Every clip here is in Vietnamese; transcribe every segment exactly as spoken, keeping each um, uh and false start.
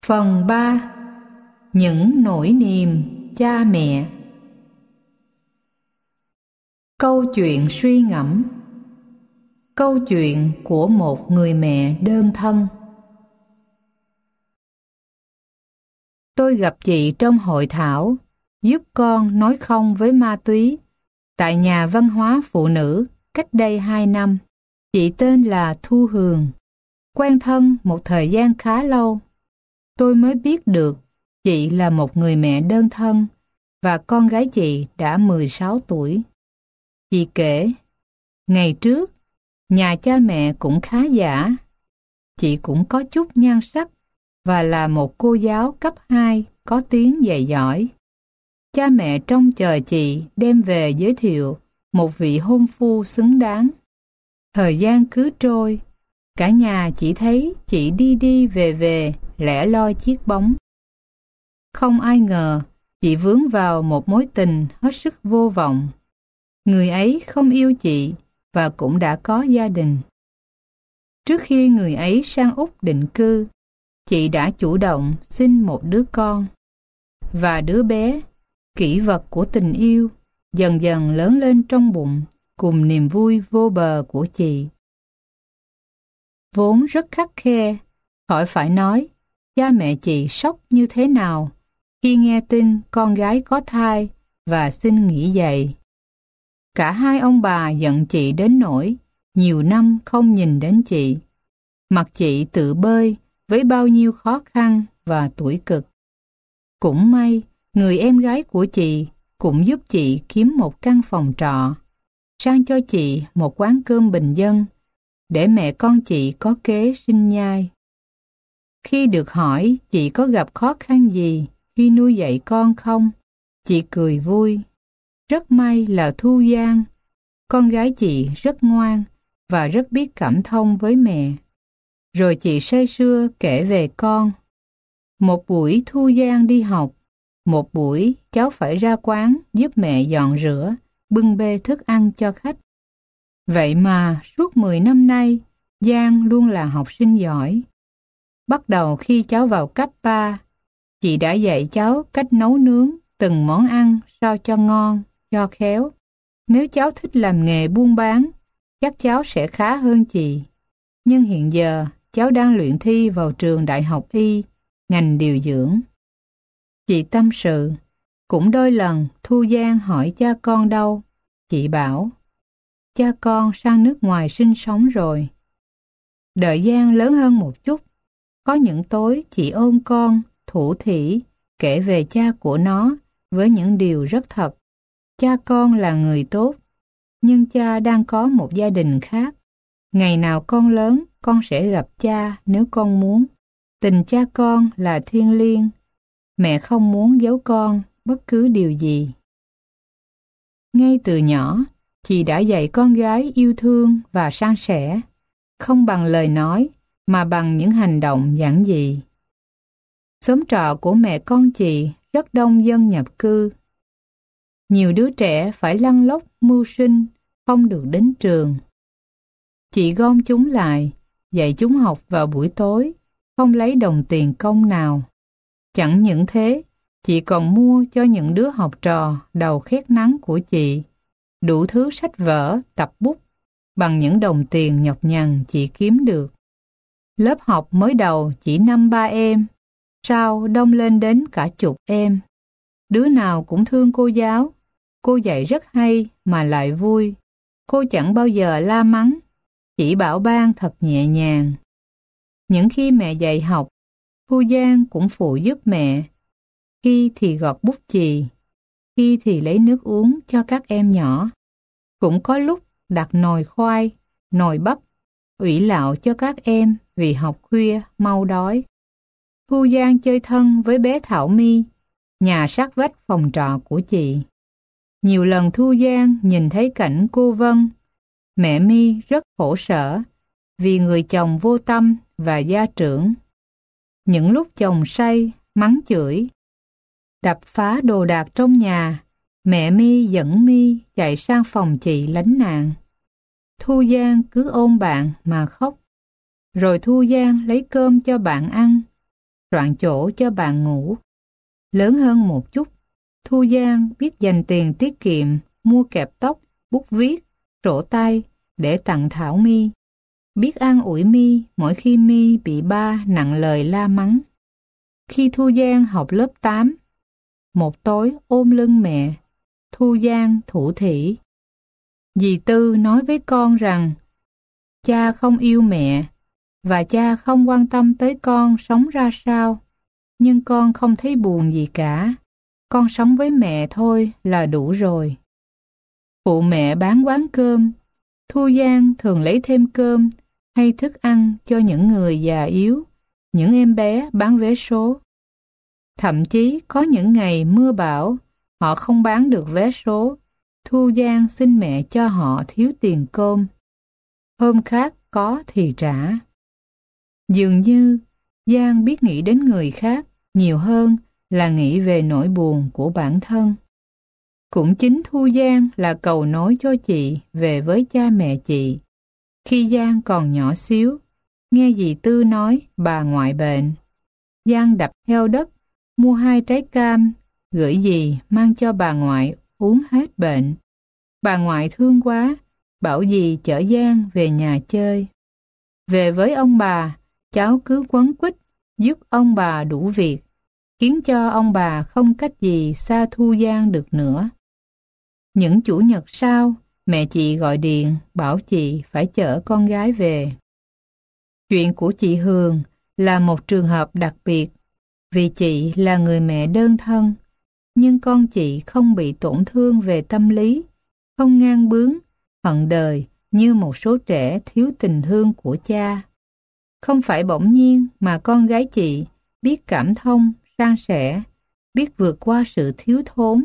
Phần ba. Những nỗi niềm cha mẹ. Câu chuyện suy ngẫm. Câu chuyện của một người mẹ đơn thân. Tôi gặp chị trong hội thảo giúp con nói không với ma túy tại nhà văn hóa phụ nữ cách đây hai năm. Chị tên là Thu Hường. Quen thân một thời gian khá lâu, tôi mới biết được chị là một người mẹ đơn thân và con gái chị đã mười sáu tuổi. Chị kể, ngày trước, nhà cha mẹ cũng khá giả. Chị cũng có chút nhan sắc và là một cô giáo cấp hai có tiếng dạy giỏi. Cha mẹ trông chờ chị đem về giới thiệu một vị hôn phu xứng đáng. Thời gian cứ trôi, cả nhà chỉ thấy chị đi đi về về lẻ loi chiếc bóng. Không ai ngờ chị vướng vào một mối tình hết sức vô vọng. Người ấy không yêu chị và cũng đã có gia đình. Trước khi người ấy sang Úc định cư, chị đã chủ động sinh một đứa con. Và đứa bé, kỷ vật của tình yêu, dần dần lớn lên trong bụng cùng niềm vui vô bờ của chị. Vốn rất khắt khe, khỏi phải nói cha mẹ chị sốc như thế nào khi nghe tin con gái có thai và xin nghỉ dạy. Cả hai ông bà giận chị đến nỗi nhiều năm không nhìn đến chị, mặc chị tự bơi với bao nhiêu khó khăn và tủi cực. Cũng may, người em gái của chị cũng giúp chị kiếm một căn phòng trọ, sang cho chị một quán cơm bình dân, để mẹ con chị có kế sinh nhai. Khi được hỏi chị có gặp khó khăn gì khi nuôi dạy con không, chị cười vui. Rất may là Thu Giang, con gái chị rất ngoan và rất biết cảm thông với mẹ. Rồi chị say sưa kể về con. Một buổi Thu Giang đi học, một buổi cháu phải ra quán giúp mẹ dọn rửa, bưng bê thức ăn cho khách. Vậy mà suốt mười năm nay, Giang luôn là học sinh giỏi. Bắt đầu khi cháu vào cấp ba, chị đã dạy cháu cách nấu nướng từng món ăn sao cho ngon, cho khéo. Nếu cháu thích làm nghề buôn bán, chắc cháu sẽ khá hơn chị. Nhưng hiện giờ, cháu đang luyện thi vào trường Đại học Y, ngành điều dưỡng. Chị tâm sự, cũng đôi lần Thu Giang hỏi cha con đâu. Chị bảo, cha con sang nước ngoài sinh sống rồi. Đợi Giang lớn hơn một chút, có những tối chị ôm con, thủ thỉ, kể về cha của nó với những điều rất thật. Cha con là người tốt, nhưng cha đang có một gia đình khác. Ngày nào con lớn, con sẽ gặp cha nếu con muốn. Tình cha con là thiêng liêng. Mẹ không muốn giấu con bất cứ điều gì. Ngay từ nhỏ, chị đã dạy con gái yêu thương và san sẻ, không bằng lời nói mà bằng những hành động giản dị. Xóm trọ của mẹ con chị rất đông dân nhập cư. Nhiều đứa trẻ phải lăn lóc mưu sinh, không được đến trường. Chị gom chúng lại, dạy chúng học vào buổi tối, không lấy đồng tiền công nào. Chẳng những thế, chị còn mua cho những đứa học trò đầu khét nắng của chị đủ thứ sách vở, tập bút bằng những đồng tiền nhọc nhằn chị kiếm được. Lớp học mới đầu chỉ năm ba em, sau đông lên đến cả chục em. Đứa nào cũng thương cô giáo. Cô dạy rất hay mà lại vui. Cô chẳng bao giờ la mắng, chỉ bảo ban thật nhẹ nhàng. Những khi mẹ dạy học, Thu Giang cũng phụ giúp mẹ. Khi thì gọt bút chì, khi thì lấy nước uống cho các em nhỏ. Cũng có lúc đặt nồi khoai, nồi bắp, ủy lạo cho các em vì học khuya mau đói. Thu Giang chơi thân với bé Thảo My, nhà sát vách phòng trọ của chị. Nhiều lần Thu Giang nhìn thấy cảnh cô Vân, mẹ My rất khổ sở vì người chồng vô tâm và gia trưởng. Những lúc chồng say, mắng chửi, đập phá đồ đạc trong nhà, mẹ My dẫn My chạy sang phòng chị lánh nạn. Thu Giang cứ ôm bạn mà khóc. Rồi Thu Giang lấy cơm cho bạn ăn, soạn chỗ cho bạn ngủ. Lớn hơn một chút, Thu Giang biết dành tiền tiết kiệm, mua kẹp tóc, bút viết, sổ tay để tặng Thảo My. Biết an ủi My mỗi khi My bị ba nặng lời la mắng. Khi Thu Giang học lớp tám, một tối ôm lưng mẹ, Thu Giang thủ thỉ. Dì Tư nói với con rằng cha không yêu mẹ và cha không quan tâm tới con sống ra sao, nhưng con không thấy buồn gì cả. Con sống với mẹ thôi là đủ rồi. Phụ mẹ bán quán cơm, Thu Giang thường lấy thêm cơm hay thức ăn cho những người già yếu, những em bé bán vé số. Thậm chí có những ngày mưa bão, họ không bán được vé số, Thu Giang xin mẹ cho họ thiếu tiền cơm. Hôm khác có thì trả. Dường như Giang biết nghĩ đến người khác nhiều hơn là nghĩ về nỗi buồn của bản thân. Cũng chính Thu Giang là cầu nối cho chị về với cha mẹ chị. Khi Giang còn nhỏ xíu, nghe dì Tư nói bà ngoại bệnh. Giang đập heo đất, mua hai trái cam, gửi dì mang cho bà ngoại uống hết bệnh. Bà ngoại thương quá, bảo dì chở Giang về nhà chơi. Về với ông bà, cháu cứ quấn quýt giúp ông bà đủ việc, khiến cho ông bà không cách gì xa Thu Giang được nữa. Những chủ nhật sau, mẹ chị gọi điện bảo chị phải chở con gái về. Chuyện của chị Hường là một trường hợp đặc biệt, vì chị là người mẹ đơn thân, nhưng con chị không bị tổn thương về tâm lý, không ngang bướng, hận đời như một số trẻ thiếu tình thương của cha. Không phải bỗng nhiên mà con gái chị biết cảm thông, san sẻ, biết vượt qua sự thiếu thốn.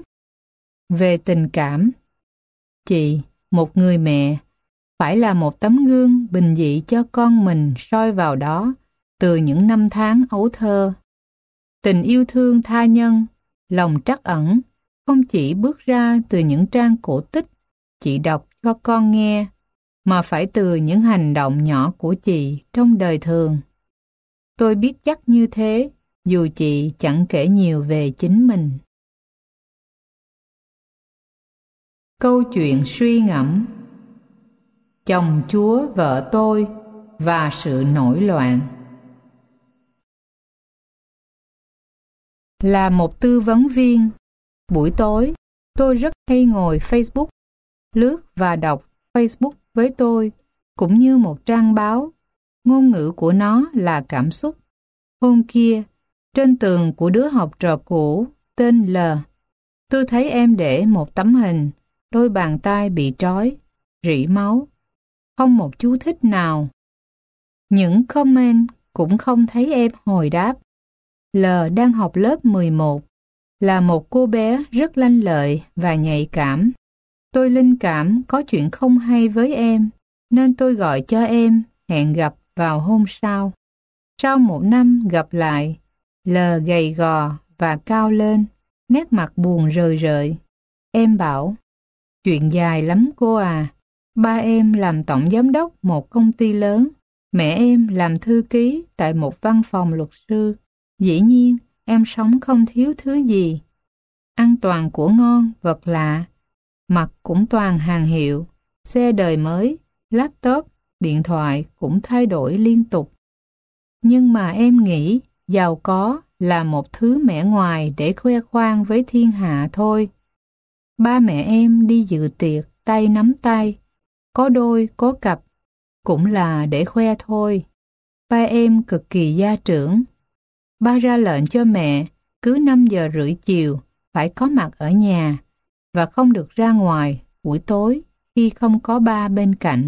Về tình cảm, chị, một người mẹ, phải là một tấm gương bình dị cho con mình soi vào đó từ những năm tháng ấu thơ. Tình yêu thương tha nhân, lòng trắc ẩn, không chỉ bước ra từ những trang cổ tích chị đọc cho con nghe, mà phải từ những hành động nhỏ của chị trong đời thường. Tôi biết chắc như thế, dù chị chẳng kể nhiều về chính mình. Câu chuyện suy ngẫm: chồng chúa vợ tôi và sự nổi loạn. Là một tư vấn viên, buổi tối tôi rất hay ngồi Facebook, lướt và đọc Facebook với tôi, cũng như một trang báo. Ngôn ngữ của nó là cảm xúc. Hôm kia, trên tường của đứa học trò cũ tên L, tôi thấy em để một tấm hình, đôi bàn tay bị trói, rỉ máu. Không một chú thích nào. Những comment cũng không thấy em hồi đáp. L đang học lớp mười một, là một cô bé rất lanh lợi và nhạy cảm. Tôi linh cảm có chuyện không hay với em, nên tôi gọi cho em, hẹn gặp vào hôm sau. Sau một năm gặp lại, L gầy gò và cao lên, nét mặt buồn rười rượi. Em bảo, chuyện dài lắm cô à. Ba em làm tổng giám đốc một công ty lớn, mẹ em làm thư ký tại một văn phòng luật sư. Dĩ nhiên, em sống không thiếu thứ gì. Ăn toàn của ngon, vật lạ, mặc cũng toàn hàng hiệu, xe đời mới, laptop, điện thoại cũng thay đổi liên tục. Nhưng mà em nghĩ giàu có là một thứ mẻ ngoài để khoe khoang với thiên hạ thôi. Ba mẹ em đi dự tiệc tay nắm tay, có đôi có cặp, cũng là để khoe thôi. Ba em cực kỳ gia trưởng. Ba ra lệnh cho mẹ cứ năm giờ rưỡi chiều phải có mặt ở nhà và không được ra ngoài buổi tối khi không có ba bên cạnh.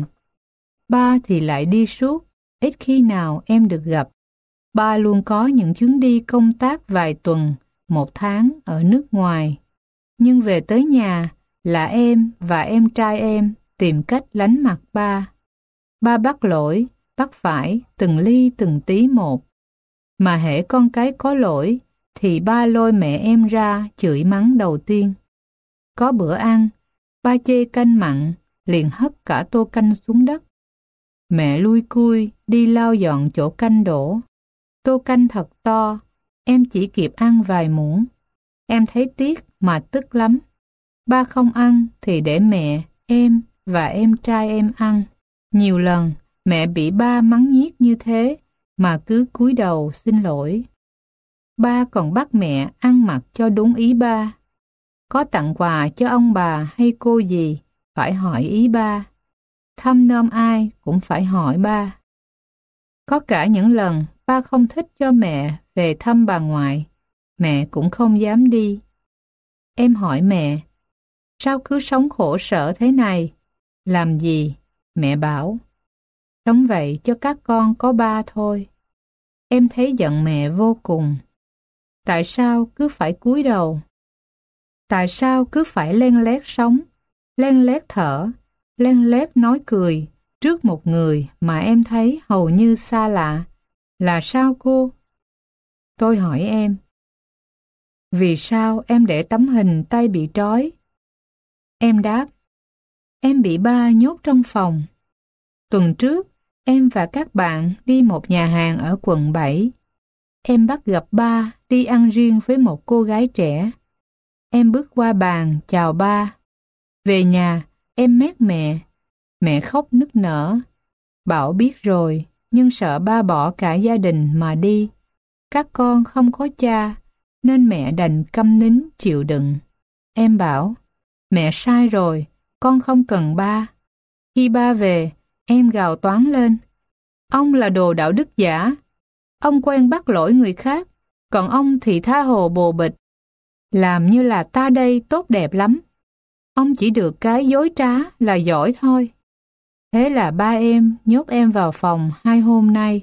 Ba thì lại đi suốt, ít khi nào em được gặp. Ba luôn có những chuyến đi công tác vài tuần, một tháng ở nước ngoài. Nhưng về tới nhà là em và em trai em tìm cách lánh mặt ba. Ba bắt lỗi, bắt phải từng ly từng tí một. Mà hễ con cái có lỗi thì ba lôi mẹ em ra chửi mắng đầu tiên. Có bữa ăn, ba chê canh mặn, liền hất cả tô canh xuống đất. Mẹ lui cui đi lau dọn chỗ canh đổ. Tô canh thật to, Em chỉ kịp ăn vài muỗng. Em thấy tiếc mà tức lắm. Ba không ăn thì để mẹ, em và em trai em ăn. Nhiều lần mẹ bị ba mắng nhiếc như thế mà cứ cúi đầu xin lỗi. Ba còn bắt mẹ ăn mặc cho đúng ý ba. Có tặng quà cho ông bà hay cô gì phải hỏi ý ba. Thăm nom ai cũng phải hỏi ba. Có cả những lần ba không thích cho mẹ về thăm bà ngoại, mẹ cũng không dám đi. Em hỏi mẹ, sao cứ sống khổ sở thế này? Làm gì? Mẹ bảo, sống vậy cho các con có ba thôi. Em thấy giận mẹ vô cùng. Tại sao cứ phải cúi đầu? Tại sao cứ phải len lét sống, len lét thở, len lét nói cười trước một người mà em thấy hầu như xa lạ? Là sao cô? Tôi hỏi em. Vì sao em để tấm hình tay bị trói? Em đáp, em bị ba nhốt trong phòng. Tuần trước, em và các bạn đi một nhà hàng ở quận bảy. Em bắt gặp ba đi ăn riêng với một cô gái trẻ. Em bước qua bàn chào ba. Về nhà, em mét mẹ. Mẹ khóc nức nở. Bảo biết rồi, nhưng sợ ba bỏ cả gia đình mà đi. Các con không có cha, nên mẹ đành câm nín chịu đựng. Em bảo, mẹ sai rồi, con không cần ba. Khi ba về, em gào toáng lên. Ông là đồ đạo đức giả. Ông quen bắt lỗi người khác, còn ông thì tha hồ bồ bịch. Làm như là ta đây tốt đẹp lắm. Ông chỉ được cái dối trá là giỏi thôi. Thế là ba em nhốt em vào phòng hai hôm nay.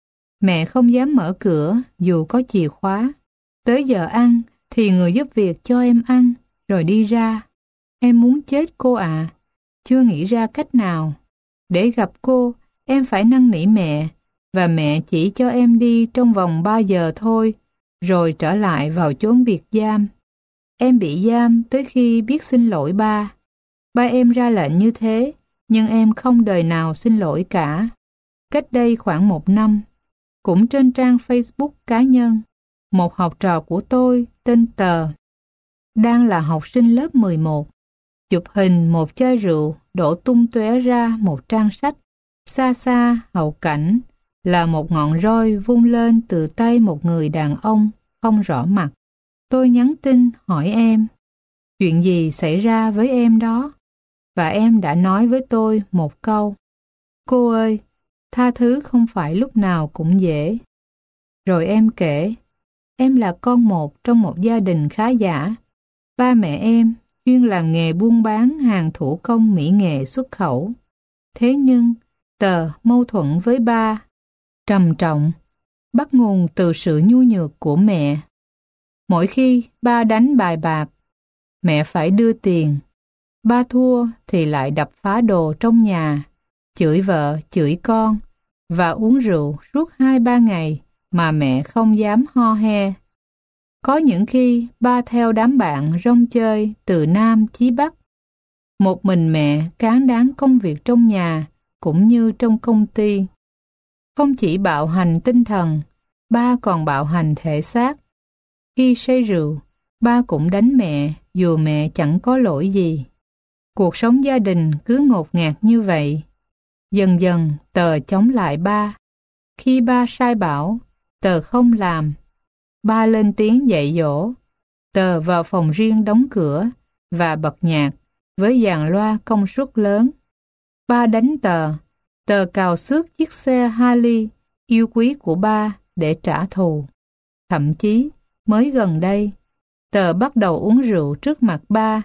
Mẹ không dám mở cửa dù có chìa khóa. Tới giờ ăn thì người giúp việc cho em ăn rồi đi ra. Em muốn chết cô ạ. À. Chưa nghĩ ra cách nào. Để gặp cô, em phải năn nỉ mẹ và mẹ chỉ cho em đi trong vòng ba giờ thôi rồi trở lại vào chốn biệt giam. Em bị giam tới khi biết xin lỗi ba. Ba em ra lệnh như thế, nhưng em không đời nào xin lỗi cả. Cách đây khoảng một năm, cũng trên trang Facebook cá nhân, một học trò của tôi tên Tờ, đang là học sinh lớp mười một, chụp hình một chai rượu đổ tung tóe ra một trang sách. Xa xa hậu cảnh là một ngọn roi vung lên từ tay một người đàn ông không rõ mặt. Tôi nhắn tin hỏi em, chuyện gì xảy ra với em đó? Và em đã nói với tôi một câu, cô ơi, tha thứ không phải lúc nào cũng dễ. Rồi em kể, em là con một trong một gia đình khá giả. Ba mẹ em chuyên làm nghề buôn bán hàng thủ công mỹ nghệ xuất khẩu. Thế nhưng, Tờ mâu thuẫn với ba, trầm trọng, bắt nguồn từ sự nhu nhược của mẹ. Mỗi khi ba đánh bài bạc, mẹ phải đưa tiền. Ba thua thì lại đập phá đồ trong nhà, chửi vợ, chửi con và uống rượu suốt hai ba ngày mà mẹ không dám ho he. Có những khi ba theo đám bạn rong chơi từ Nam chí Bắc. Một mình mẹ cán đáng công việc trong nhà cũng như trong công ty. Không chỉ bạo hành tinh thần, ba còn bạo hành thể xác. Khi say rượu, ba cũng đánh mẹ dù mẹ chẳng có lỗi gì. Cuộc sống gia đình cứ ngột ngạt như vậy. Dần dần Tờ chống lại ba. Khi ba sai bảo, Tờ không làm. Ba lên tiếng dạy dỗ. Tờ vào phòng riêng đóng cửa và bật nhạc với dàn loa công suất lớn. Ba đánh Tờ. Tờ cào xước chiếc xe Harley yêu quý của ba để trả thù. Thậm chí, mới gần đây, Tờ bắt đầu uống rượu trước mặt ba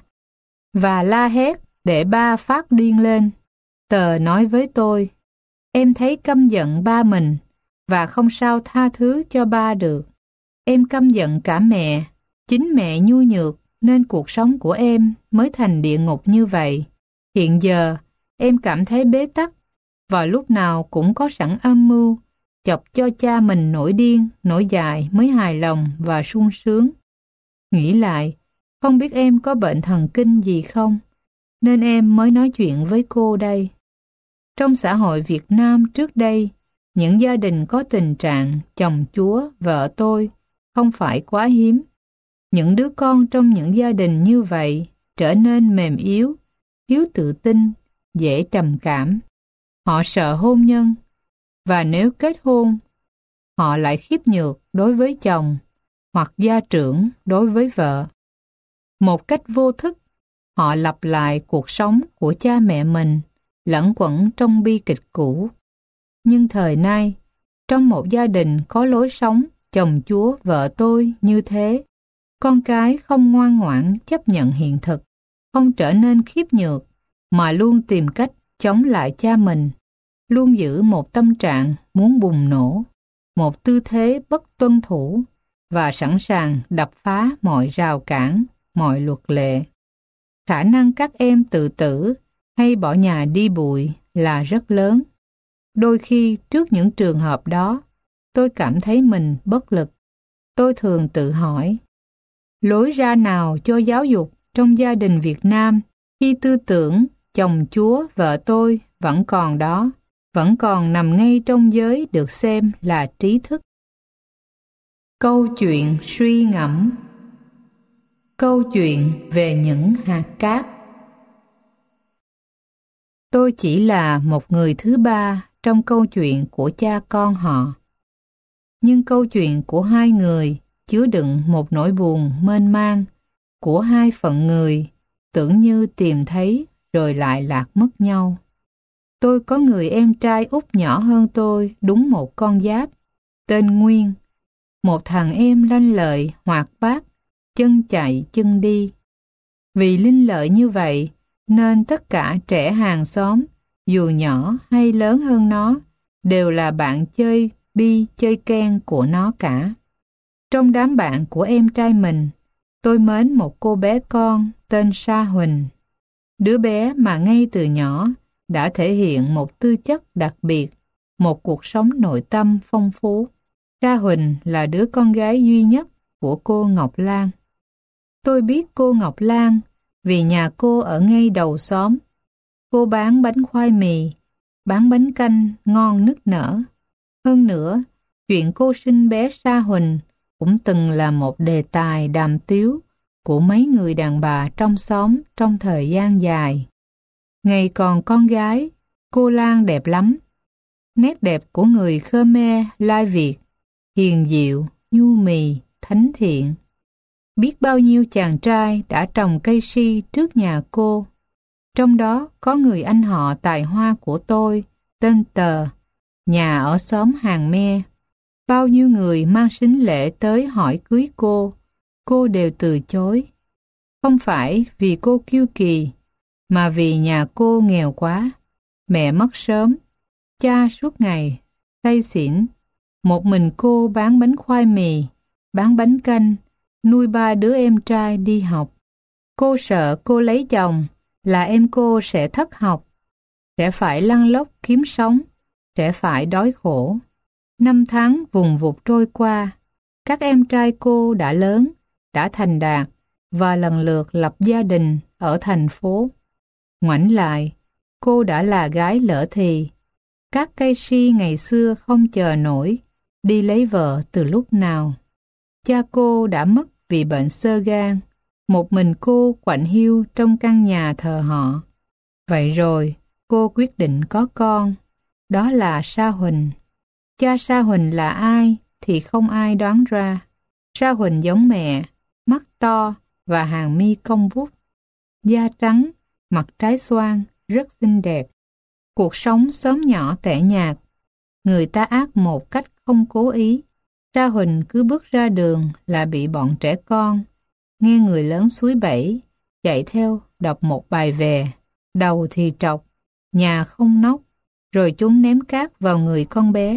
và la hét để ba phát điên lên. Tờ nói với tôi, em thấy căm giận ba mình và không sao tha thứ cho ba được. Em căm giận cả mẹ, chính mẹ nhu nhược nên cuộc sống của em mới thành địa ngục như vậy. Hiện giờ, em cảm thấy bế tắc và lúc nào cũng có sẵn âm mưu chọc cho cha mình nổi điên, nổi dại mới hài lòng và sung sướng. Nghĩ lại, không biết em có bệnh thần kinh gì không, nên em mới nói chuyện với cô đây. Trong xã hội Việt Nam trước đây, những gia đình có tình trạng chồng chúa, vợ tôi không phải quá hiếm. Những đứa con trong những gia đình như vậy trở nên mềm yếu, thiếu tự tin, dễ trầm cảm. Họ sợ hôn nhân, và nếu kết hôn, họ lại khiếp nhược đối với chồng hoặc gia trưởng đối với vợ. Một cách vô thức, họ lặp lại cuộc sống của cha mẹ mình, lẩn quẩn trong bi kịch cũ. Nhưng thời nay, trong một gia đình có lối sống chồng chúa vợ tôi như thế, con cái không ngoan ngoãn chấp nhận hiện thực, không trở nên khiếp nhược, mà luôn tìm cách chống lại cha mình, luôn giữ một tâm trạng muốn bùng nổ, một tư thế bất tuân thủ và sẵn sàng đập phá mọi rào cản, mọi luật lệ. Khả năng các em tự tử hay bỏ nhà đi bụi là rất lớn. Đôi khi trước những trường hợp đó, tôi cảm thấy mình bất lực. Tôi thường tự hỏi, lối ra nào cho giáo dục trong gia đình Việt Nam khi tư tưởng chồng chúa vợ tôi vẫn còn đó, vẫn còn nằm ngay trong giới được xem là trí thức. Câu chuyện suy ngẫm. Câu chuyện về những hạt cát. Tôi chỉ là một người thứ ba trong câu chuyện của cha con họ. Nhưng câu chuyện của hai người chứa đựng một nỗi buồn mênh mang của hai phận người tưởng như tìm thấy rồi lại lạc mất nhau. Tôi có người em trai út nhỏ hơn tôi đúng một con giáp, tên Nguyên. Một thằng em lanh lợi, hoạt bát, chân chạy chân đi. Vì linh lợi như vậy, nên tất cả trẻ hàng xóm, dù nhỏ hay lớn hơn nó, đều là bạn chơi bi chơi ken của nó cả. Trong đám bạn của em trai mình, tôi mến một cô bé con tên Sa Huỳnh. Đứa bé mà ngay từ nhỏ đã thể hiện một tư chất đặc biệt, một cuộc sống nội tâm phong phú. Sa Huỳnh là đứa con gái duy nhất của cô Ngọc Lan. Tôi biết cô Ngọc Lan vì nhà cô ở ngay đầu xóm. Cô bán bánh khoai mì, bán bánh canh ngon nức nở. Hơn nữa, chuyện cô sinh bé Sa Huỳnh cũng từng là một đề tài đàm tiếu của mấy người đàn bà trong xóm trong thời gian dài. Ngày còn con gái, cô Lan đẹp lắm. Nét đẹp của người Khmer Lai Việt, hiền diệu, nhu mì, thánh thiện. Biết bao nhiêu chàng trai đã trồng cây si trước nhà cô. Trong đó có người anh họ tài hoa của tôi, tên Tờ, nhà ở xóm Hàng Me. Bao nhiêu người mang sính lễ tới hỏi cưới cô, cô đều từ chối. Không phải vì cô kiêu kỳ, mà vì nhà cô nghèo quá. Mẹ mất sớm, cha suốt ngày say xỉn. Một mình cô bán bánh khoai mì, bán bánh canh, nuôi ba đứa em trai đi học. Cô sợ cô lấy chồng là em cô sẽ thất học, sẽ phải lăn lóc kiếm sống, sẽ phải đói khổ. Năm tháng vùng vụt trôi qua, các em trai cô đã lớn, đã thành đạt và lần lượt lập gia đình ở thành phố. Ngoảnh lại, cô đã là gái lỡ thì. Các cây si ngày xưa không chờ nổi, đi lấy vợ từ lúc nào. Cha cô đã mất vì bệnh xơ gan, một mình cô quạnh hiu trong căn nhà thờ họ. Vậy rồi, cô quyết định có con, đó là Sa Huỳnh. Cha Sa Huỳnh là ai thì không ai đoán ra. Sa Huỳnh giống mẹ, mắt to và hàng mi cong vút, da trắng, mặt trái xoan, rất xinh đẹp. Cuộc sống xóm nhỏ tẻ nhạt, người ta ác một cách không cố ý. Sa Huỳnh cứ bước ra đường là bị bọn trẻ con, nghe người lớn xúi bẩy, chạy theo đọc một bài về, đầu thì trọc, nhà không nóc, rồi chúng ném cát vào người con bé.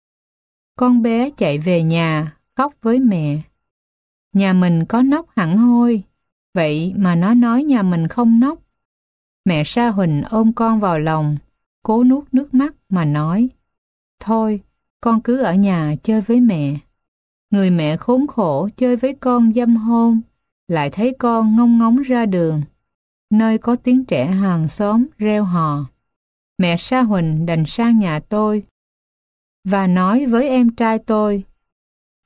Con bé chạy về nhà, khóc với mẹ. Nhà mình có nóc hẳn hoi, vậy mà nó nói nhà mình không nóc. Mẹ Sa Huỳnh ôm con vào lòng, cố nuốt nước mắt mà nói, thôi, con cứ ở nhà chơi với mẹ. Người mẹ khốn khổ chơi với con dâm hôn, lại thấy con ngông ngóng ra đường, nơi có tiếng trẻ hàng xóm reo hò. Mẹ Sa Huỳnh đành sang nhà tôi và nói với em trai tôi,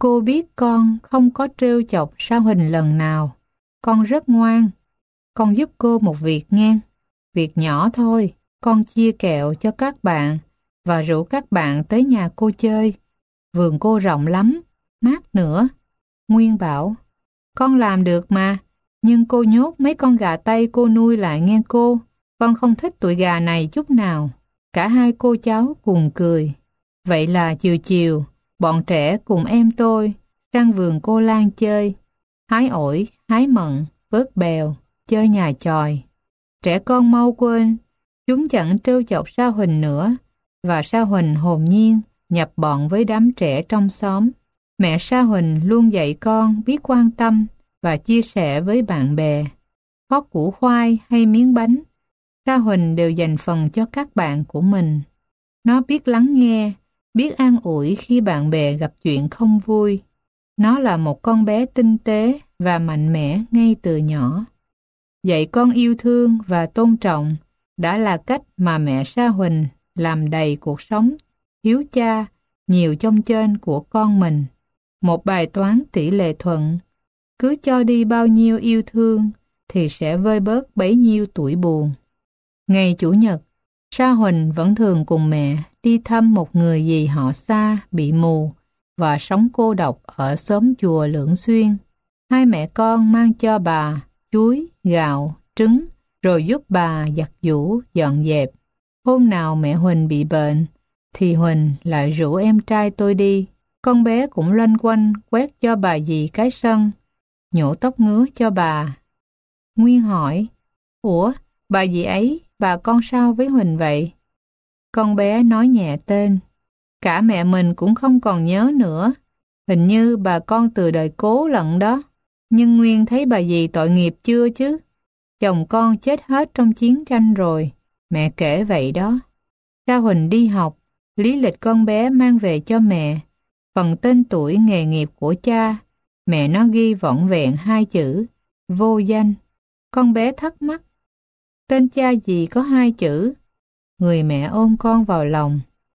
Cô biết con không có trêu chọc Sa Huỳnh lần nào. Con rất ngoan. Con giúp cô một việc nghe. Việc nhỏ thôi. Con chia kẹo cho các bạn và rủ các bạn tới nhà cô chơi. Vườn cô rộng lắm, mát nữa. Nguyên bảo, con làm được mà, nhưng cô nhốt mấy con gà Tây cô nuôi lại nghe cô. Con không thích tụi gà này chút nào. Cả hai cô cháu cùng cười. Vậy là chiều chiều, bọn trẻ cùng em tôi sang vườn cô Lan chơi. Hái ổi, hái mận, vớt bèo, chơi nhà chòi. Trẻ con mau quên, chúng chẳng trêu chọc Sa Huỳnh nữa, và Sa Huỳnh hồn nhiên nhập bọn với đám trẻ trong xóm. Mẹ Sa Huỳnh luôn dạy con biết quan tâm và chia sẻ với bạn bè. Có củ khoai hay miếng bánh, Sa Huỳnh đều dành phần cho các bạn của mình. Nó biết lắng nghe, biết an ủi khi bạn bè gặp chuyện không vui. Nó là một con bé tinh tế và mạnh mẽ ngay từ nhỏ. Dạy con yêu thương và tôn trọng đã là cách mà mẹ Sa Huỳnh làm đầy cuộc sống hiếu cha nhiều chông chênh của con mình. Một bài toán tỷ lệ thuận, cứ cho đi bao nhiêu yêu thương thì sẽ vơi bớt bấy nhiêu tuổi buồn. Ngày Chủ nhật, Sa Huỳnh vẫn thường cùng mẹ đi thăm một người dì họ xa bị mù và sống cô độc ở xóm chùa Lưỡng Xuyên. Hai mẹ con mang cho bà chuối, gạo, trứng, rồi giúp bà giặt giũ, dọn dẹp. Hôm nào mẹ Huỳnh bị bệnh, thì Huỳnh lại rủ em trai tôi đi. Con bé cũng loanh quanh quét cho bà dì cái sân, nhổ tóc ngứa cho bà. Nguyên hỏi, ủa, bà dì ấy, bà con sao với Huỳnh vậy? Con bé nói nhẹ tên. Cả mẹ mình cũng không còn nhớ nữa. Hình như bà con từ đời Cố lận đó. Nhưng Nguyên thấy bà dì tội nghiệp chưa chứ? Chồng con chết hết trong chiến tranh rồi. Mẹ kể vậy đó. Sa Huỳnh đi học, lý lịch con bé mang về cho mẹ. Phần tên tuổi nghề nghiệp của cha, mẹ nó ghi vỏn vẹn hai chữ, vô danh. Con bé thắc mắc, tên cha gì có hai chữ? Người mẹ ôm con vào lòng.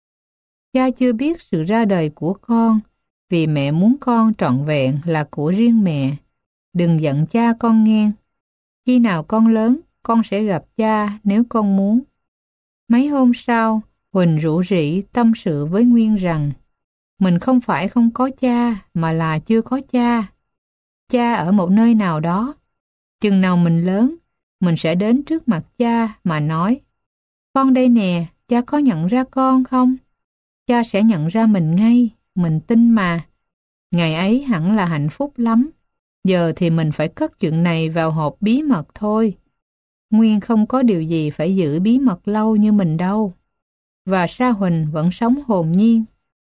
Cha chưa biết sự ra đời của con, vì mẹ muốn con trọn vẹn là của riêng mẹ. Đừng giận cha con nghe. Khi nào con lớn, con sẽ gặp cha nếu con muốn. Mấy hôm sau, Huỳnh rủ rỉ tâm sự với Nguyên rằng mình không phải không có cha mà là chưa có cha. Cha ở một nơi nào đó. Chừng nào mình lớn, mình sẽ đến trước mặt cha mà nói, con đây nè, cha có nhận ra con không? Cha sẽ nhận ra mình ngay, mình tin mà. Ngày ấy hẳn là hạnh phúc lắm. Giờ thì mình phải cất chuyện này vào hộp bí mật thôi. Nguyên không có điều gì phải giữ bí mật lâu như mình đâu. Và Sa Huỳnh vẫn sống hồn nhiên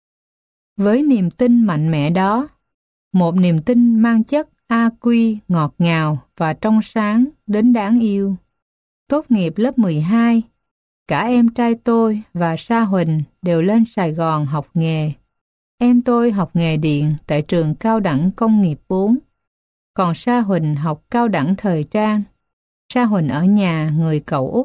với niềm tin mạnh mẽ đó. Một niềm tin mang chất a quy ngọt ngào và trong sáng đến đáng yêu. Tốt nghiệp lớp mười hai, cả em trai tôi và Sa Huỳnh đều lên Sài Gòn học nghề. Em tôi học nghề điện tại trường cao đẳng công nghiệp bốn, còn Sa Huỳnh học cao đẳng thời trang. Sa Huỳnh ở nhà người cậu út.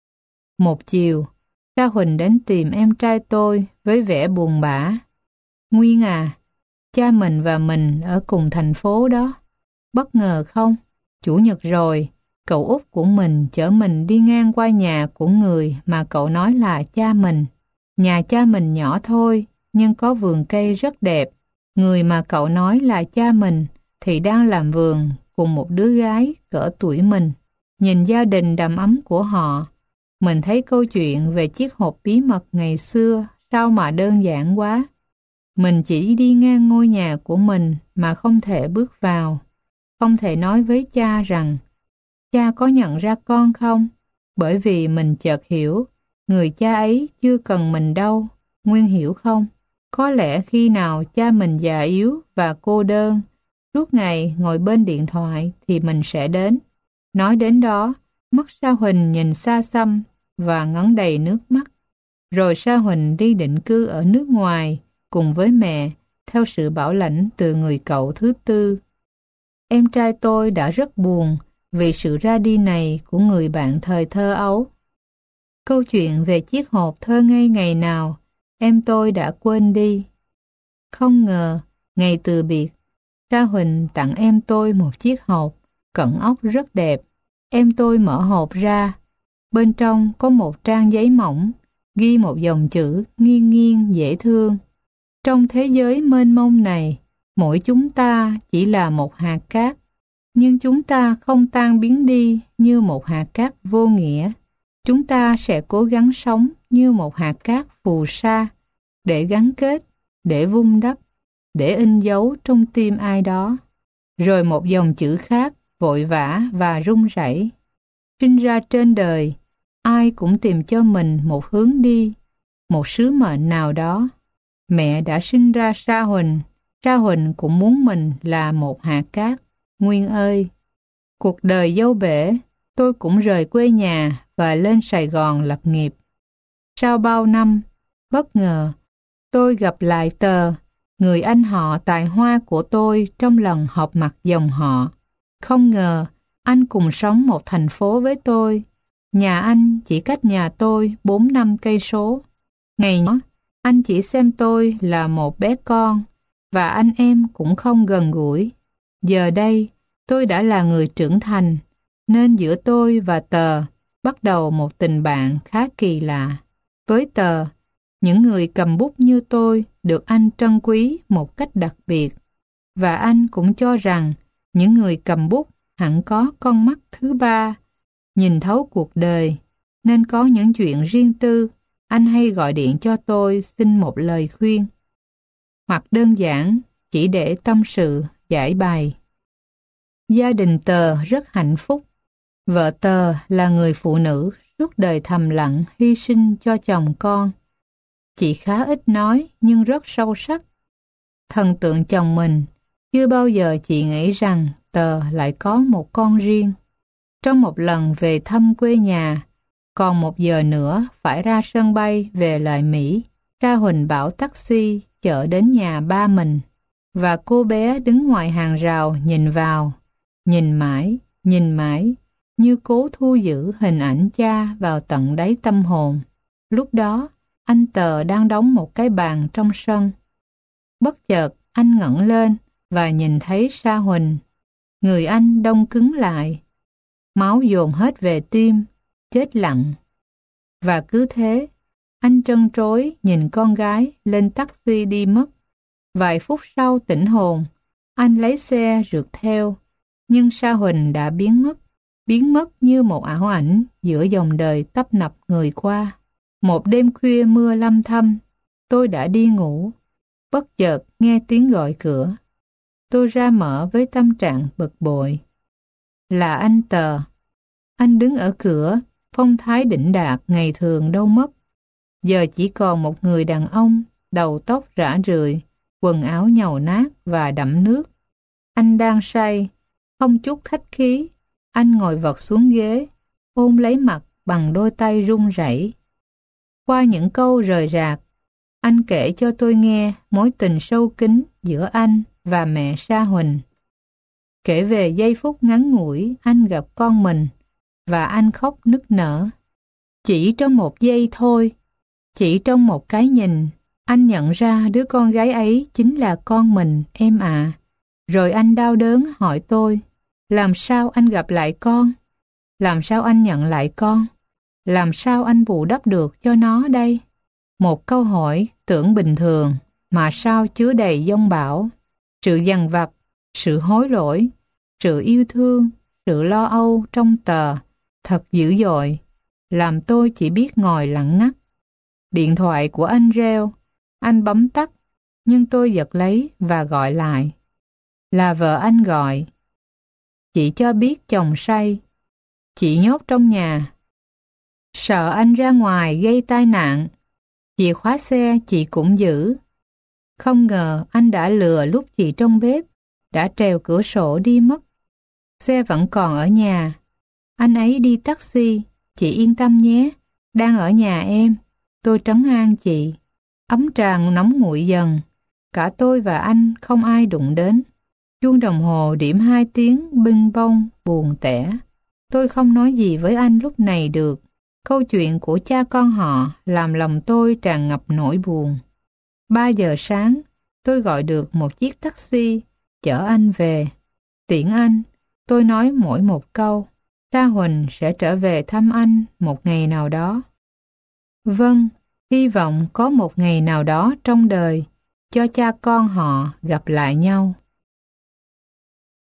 Một chiều, Sa Huỳnh đến tìm em trai tôi với vẻ buồn bã. Nguyên à, cha mình và mình ở cùng thành phố đó. Bất ngờ không? Chủ nhật rồi, cậu út của mình chở mình đi ngang qua nhà của người mà cậu nói là cha mình. Nhà cha mình nhỏ thôi, nhưng có vườn cây rất đẹp. Người mà cậu nói là cha mình thì đang làm vườn cùng một đứa gái cỡ tuổi mình. Nhìn gia đình đầm ấm của họ, mình thấy câu chuyện về chiếc hộp bí mật ngày xưa sao mà đơn giản quá. Mình chỉ đi ngang ngôi nhà của mình mà không thể bước vào. Không thể nói với cha rằng cha có nhận ra con không? Bởi vì mình chợt hiểu, người cha ấy chưa cần mình đâu. Nguyên hiểu không? Có lẽ khi nào cha mình già yếu và cô đơn, suốt ngày ngồi bên điện thoại thì mình sẽ đến. Nói đến đó, mắt Sa Huỳnh nhìn xa xăm và ngấn đầy nước mắt. Rồi Sa Huỳnh đi định cư ở nước ngoài cùng với mẹ theo sự bảo lãnh từ người cậu thứ tư. Em trai tôi đã rất buồn vì sự ra đi này của người bạn thời thơ ấu. Câu chuyện về chiếc hộp thơ ngây ngày nào em tôi đã quên đi. Không ngờ Ngày từ biệt, Sa Huỳnh tặng em tôi một chiếc hộp cẩn ốc rất đẹp. Em tôi mở hộp ra. Bên trong có một trang giấy mỏng, ghi một dòng chữ nghiêng nghiêng dễ thương. Trong thế giới mênh mông này, mỗi chúng ta chỉ là một hạt cát, nhưng chúng ta không tan biến đi như một hạt cát vô nghĩa. Chúng ta sẽ cố gắng sống như một hạt cát phù sa, để gắn kết, để vun đắp, để in dấu trong tim ai đó. Rồi một dòng chữ khác vội vã và run rẩy. Sinh ra trên đời, ai cũng tìm cho mình một hướng đi, một sứ mệnh nào đó. Mẹ đã sinh ra Sa Huỳnh, Sa Huỳnh cũng muốn mình là một hạt cát. Nguyên ơi! Cuộc đời dâu bể, tôi cũng rời quê nhà và lên Sài Gòn lập nghiệp. Sau bao năm, bất ngờ, tôi gặp lại Tờ, người anh họ tài hoa của tôi trong lần họp mặt dòng họ. Không ngờ, anh cùng sống một thành phố với tôi. Nhà anh chỉ cách nhà tôi bốn năm cây số. Ngày nhỏ, anh chỉ xem tôi là một bé con, và anh em cũng không gần gũi. Giờ đây, tôi đã là người trưởng thành, nên giữa tôi và Tờ bắt đầu một tình bạn khá kỳ lạ. Với Tờ, những người cầm bút như tôi được anh trân quý một cách đặc biệt, và anh cũng cho rằng những người cầm bút hẳn có con mắt thứ ba, nhìn thấu cuộc đời, nên có những chuyện riêng tư, anh hay gọi điện cho tôi xin một lời khuyên, hoặc đơn giản chỉ để tâm sự, giải bày. Gia đình Tờ rất hạnh phúc. Vợ Tờ là người phụ nữ suốt đời thầm lặng hy sinh cho chồng con. Chị khá ít nói nhưng rất sâu sắc. Thần tượng chồng mình, chưa bao giờ chị nghĩ rằng Tờ lại có một con riêng. Trong một lần về thăm quê nhà, còn một giờ nữa phải ra sân bay về lại Mỹ, Sa Huỳnh bảo taxi chở đến nhà ba mình, và cô bé đứng ngoài hàng rào nhìn vào, nhìn mãi, nhìn mãi, như cố thu giữ hình ảnh cha vào tận đáy tâm hồn. Lúc đó, anh Tờ đang đóng một cái bàn trong sân. Bất chợt, anh ngẩng lên và nhìn thấy Sa Huỳnh. Người anh đông cứng lại, máu dồn hết về tim, chết lặng. Và cứ thế, anh trân trối nhìn con gái lên taxi đi mất. Vài phút sau tỉnh hồn, anh lấy xe rượt theo, nhưng Sa Huỳnh đã biến mất, biến mất như một ảo ảnh giữa dòng đời tấp nập người qua. Một đêm khuya mưa lâm thâm, tôi đã đi ngủ, bất chợt nghe tiếng gọi cửa. Tôi ra mở với tâm trạng bực bội. Là anh Tờ. Anh đứng ở cửa, phong thái đỉnh đạt ngày thường đâu mất. Giờ chỉ còn một người đàn ông, đầu tóc rã rượi, quần áo nhàu nát và đẫm nước. Anh đang say, không chút khách khí. Anh ngồi vật xuống ghế, ôm lấy mặt bằng đôi tay run rẩy. Qua những câu rời rạc, anh kể cho tôi nghe mối tình sâu kín giữa anh và mẹ Sa Huỳnh. Kể về giây phút ngắn ngủi anh gặp con mình, và anh khóc nức nở. Chỉ trong một giây thôi, chỉ trong một cái nhìn, anh nhận ra đứa con gái ấy chính là con mình, em ạ. À. Rồi anh đau đớn hỏi tôi, làm sao anh gặp lại con? Làm sao anh nhận lại con? Làm sao anh bù đắp được cho nó đây? Một câu hỏi tưởng bình thường, mà sao chứa đầy dông bão. Sự dằn vặt, sự hối lỗi, sự yêu thương, sự lo âu trong Tờ, thật dữ dội, làm tôi chỉ biết ngồi lặng ngắt. Điện thoại của anh reo, anh bấm tắt, nhưng tôi giật lấy và gọi lại. Là vợ anh gọi. Chị cho biết chồng say, chị nhốt trong nhà. Sợ anh ra ngoài gây tai nạn, chìa khóa xe chị cũng giữ. Không ngờ anh đã lừa lúc chị trong bếp, đã trèo cửa sổ đi mất. Xe vẫn còn ở nhà. Anh ấy đi taxi, chị yên tâm nhé, đang ở nhà em. Tôi trấn an chị. Ấm trà nóng nguội dần, cả tôi và anh không ai đụng đến. Chuông đồng hồ điểm hai tiếng binh bông buồn tẻ. Tôi không nói gì với anh lúc này được. Câu chuyện của cha con họ làm lòng tôi tràn ngập nỗi buồn. Ba giờ sáng, tôi gọi được một chiếc taxi chở anh về. Tiễn anh, tôi nói mỗi một câu, Sa Huỳnh sẽ trở về thăm anh một ngày nào đó. Vâng, hy vọng có một ngày nào đó trong đời cho cha con họ gặp lại nhau.